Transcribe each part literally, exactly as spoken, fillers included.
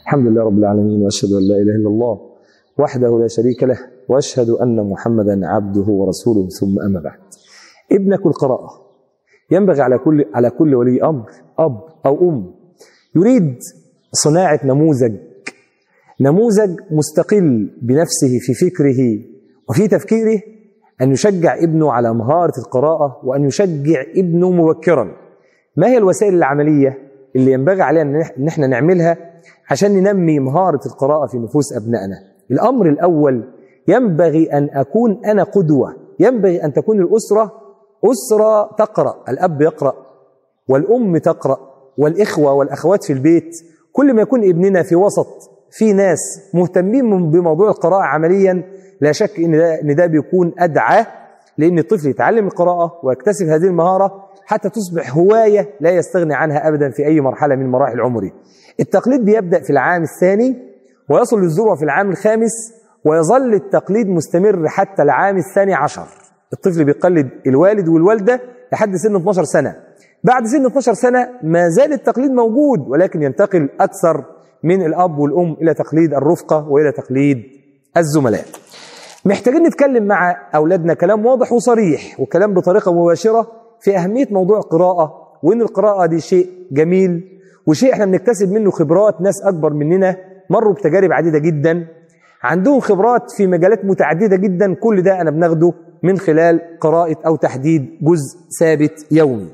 الحمد لله رب العالمين، وأشهد أن لا إله إلا الله وحده لا شريك له، وأشهد أن محمدا عبده ورسوله، ثم أما بعد. ابنك القراءة ينبغي على كل على كل ولي أمر، أب أو أم، يريد صناعة نموذج نموذج مستقل بنفسه في فكره وفي تفكيره، أن يشجع ابنه على مهارة القراءة، وأن يشجع ابنه مبكرا. ما هي الوسائل العملية اللي ينبغي علينا أن احنا نعملها عشان ننمي مهارة القراءة في نفوس أبنائنا؟ الأمر الأول، ينبغي أن أكون أنا قدوة، ينبغي أن تكون الأسرة أسرة تقرأ، الأب يقرأ والأم تقرأ والإخوة والأخوات في البيت. كل ما يكون ابننا في وسط في ناس مهتمين بموضوع القراءة عمليا، لا شك إن ده, إن ده بيكون أدعى لأن الطفل يتعلم القراءة ويكتسب هذه المهارة حتى تصبح هواية لا يستغني عنها أبدا في أي مرحلة من مراحل عمره. التقليد بيبدأ في العام الثاني ويصل للذروة في العام الخامس، ويظل التقليد مستمر حتى العام الثاني عشر. الطفل بيقلد الوالد والوالدة لحد سن اثناشر سنة. بعد سن اثناشر سنة ما زال التقليد موجود، ولكن ينتقل أكثر من الأب والأم إلى تقليد الرفقة وإلى تقليد الزملاء. محتاجين نتكلم مع أولادنا كلام واضح وصريح وكلام بطريقة مباشرة في أهمية موضوع القراءة، وإن القراءة دي شيء جميل وشيء احنا بنكتسب منه خبرات. ناس أكبر مننا مروا بتجارب عديدة جدا، عندهم خبرات في مجالات متعددة جدا، كل ده أنا بناخده من خلال قراءة أو تحديد جزء ثابت يومي.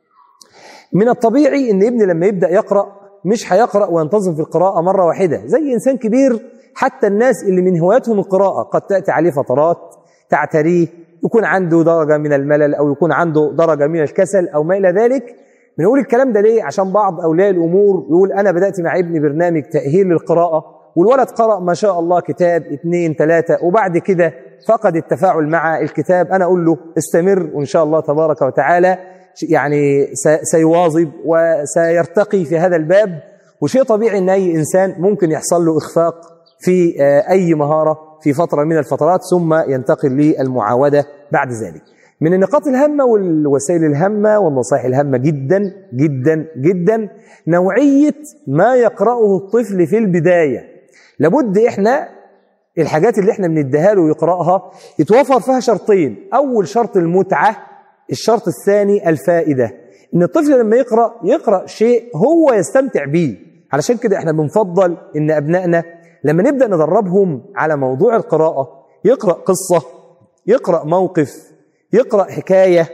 من الطبيعي إن ابني لما يبدأ يقرأ مش هيقرأ وينتظم في القراءة مرة واحدة زي إنسان كبير. حتى الناس اللي من هواياتهم القراءة قد تأتي عليه فترات تعتريه، يكون عنده درجة من الملل أو يكون عنده درجة من الكسل أو ما إلى ذلك. بنقول الكلام ده ليه؟ عشان بعض أولياء الأمور يقول أنا بدأت مع ابني برنامج تأهيل للقراءة، والولد قرأ ما شاء الله كتاب اثنين ثلاثة، وبعد كده فقد التفاعل مع الكتاب. أنا أقول له استمر، وإن شاء الله تبارك وتعالى يعني سيواظب وسيرتقي في هذا الباب. وشيء طبيعي أن أي إنسان ممكن يحصل له إخفاق في أي مهارة في فترة من الفترات، ثم ينتقل للمعاودة بعد ذلك. من النقاط الهامة والوسائل الهامة والنصائح الهامة جدا جدا جدا نوعية ما يقرأه الطفل في البداية. لابد إحنا الحاجات اللي إحنا بنديها له يقرأها يتوفر فيها شرطين. أول شرط المتعة، الشرط الثاني الفائدة. إن الطفل لما يقرأ يقرأ شيء هو يستمتع بيه. علشان كده إحنا بنفضل إن أبنائنا لما نبدأ ندربهم على موضوع القراءة يقرأ قصة، يقرأ موقف، يقرأ حكاية،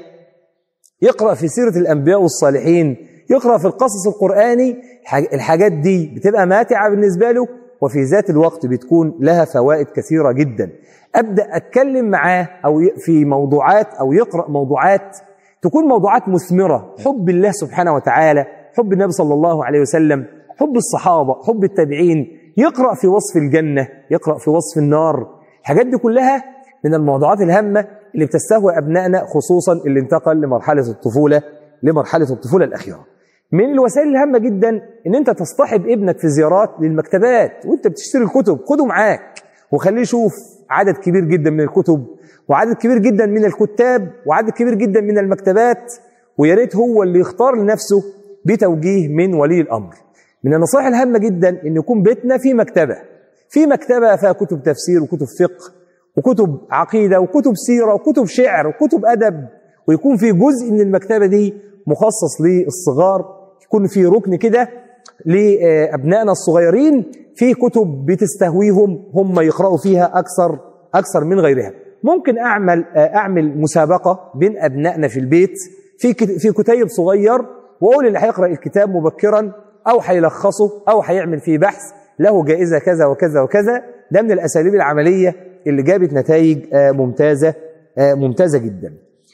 يقرأ في سيرة الأنبياء والصالحين، يقرأ في القصص القرآني. الحاجات دي بتبقى ماتعة بالنسبة له، وفي ذات الوقت بتكون لها فوائد كثيرة جدا. أبدأ أتكلم معاه أو في موضوعات أو يقرأ موضوعات تكون موضوعات مثمرة، حب الله سبحانه وتعالى، حب النبي صلى الله عليه وسلم، حب الصحابة، حب التابعين. يقرأ في وصف الجنة، يقرأ في وصف النار. الحاجات دي كلها من الموضوعات الهامة اللي بتستهوي أبنائنا، خصوصا اللي انتقل لمرحلة الطفولة لمرحلة الطفولة الأخيرة. من الوسائل الهامة جدا ان انت تصطحب ابنك في زيارات للمكتبات، وانت بتشتري الكتب خده معاك وخليه يشوف عدد كبير جدا من الكتب وعدد كبير جدا من الكتاب وعدد كبير جدا من المكتبات، ويا ريت هو اللي يختار لنفسه بتوجيه من ولي الأمر. من النصائح الهامة جدا ان يكون بيتنا في مكتبة في مكتبة فيها كتب تفسير وكتب فقه وكتب عقيدة وكتب سيرة وكتب شعر وكتب أدب، ويكون في جزء من المكتبة دي مخصص للصغار، يكون في ركن كده لأبنائنا الصغيرين في كتب بتستهويهم هم يقرأوا فيها أكثر أكثر من غيرها. ممكن أعمل أعمل مسابقة بين أبنائنا في البيت في في كتيب صغير، وأقول اللي هيقرأ الكتاب مبكرا أو هيلخصه أو هيعمل فيه بحث له جائزة كذا وكذا وكذا. ده من الأساليب العملية اللي جابت نتائج ممتازة ممتازة جدا.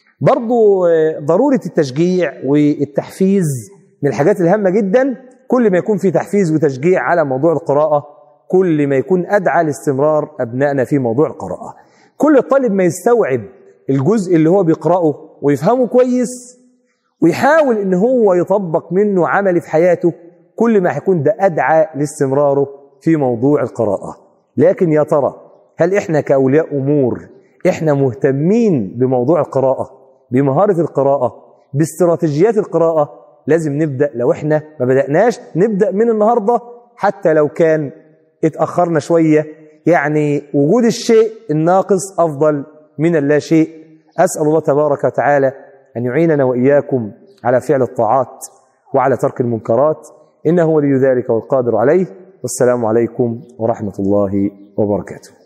برضو ضرورة التشجيع والتحفيز من الحاجات الهامة جدا. كل ما يكون في تحفيز وتشجيع على موضوع القراءة كل ما يكون أدعى لاستمرار أبنائنا في موضوع القراءة. كل الطالب ما يستوعب الجزء اللي هو بيقرأه ويفهمه كويس ويحاول إن هو يطبق منه عملي في حياته، كل ما هيكون ده أدعى لاستمراره في موضوع القراءة. لكن يا ترى هل إحنا كأولياء أمور إحنا مهتمين بموضوع القراءة، بمهارة القراءة، باستراتيجيات القراءة؟ لازم نبدأ. لو إحنا ما بدأناش نبدأ من النهاردة حتى لو كان اتأخرنا شوية، يعني وجود الشيء الناقص أفضل من اللا شيء. أسأل الله تبارك وتعالى أن يعيننا وإياكم على فعل الطاعات وعلى ترك المنكرات، إنه ولي ذلك والقادر عليه. والسلام عليكم ورحمة الله وبركاته.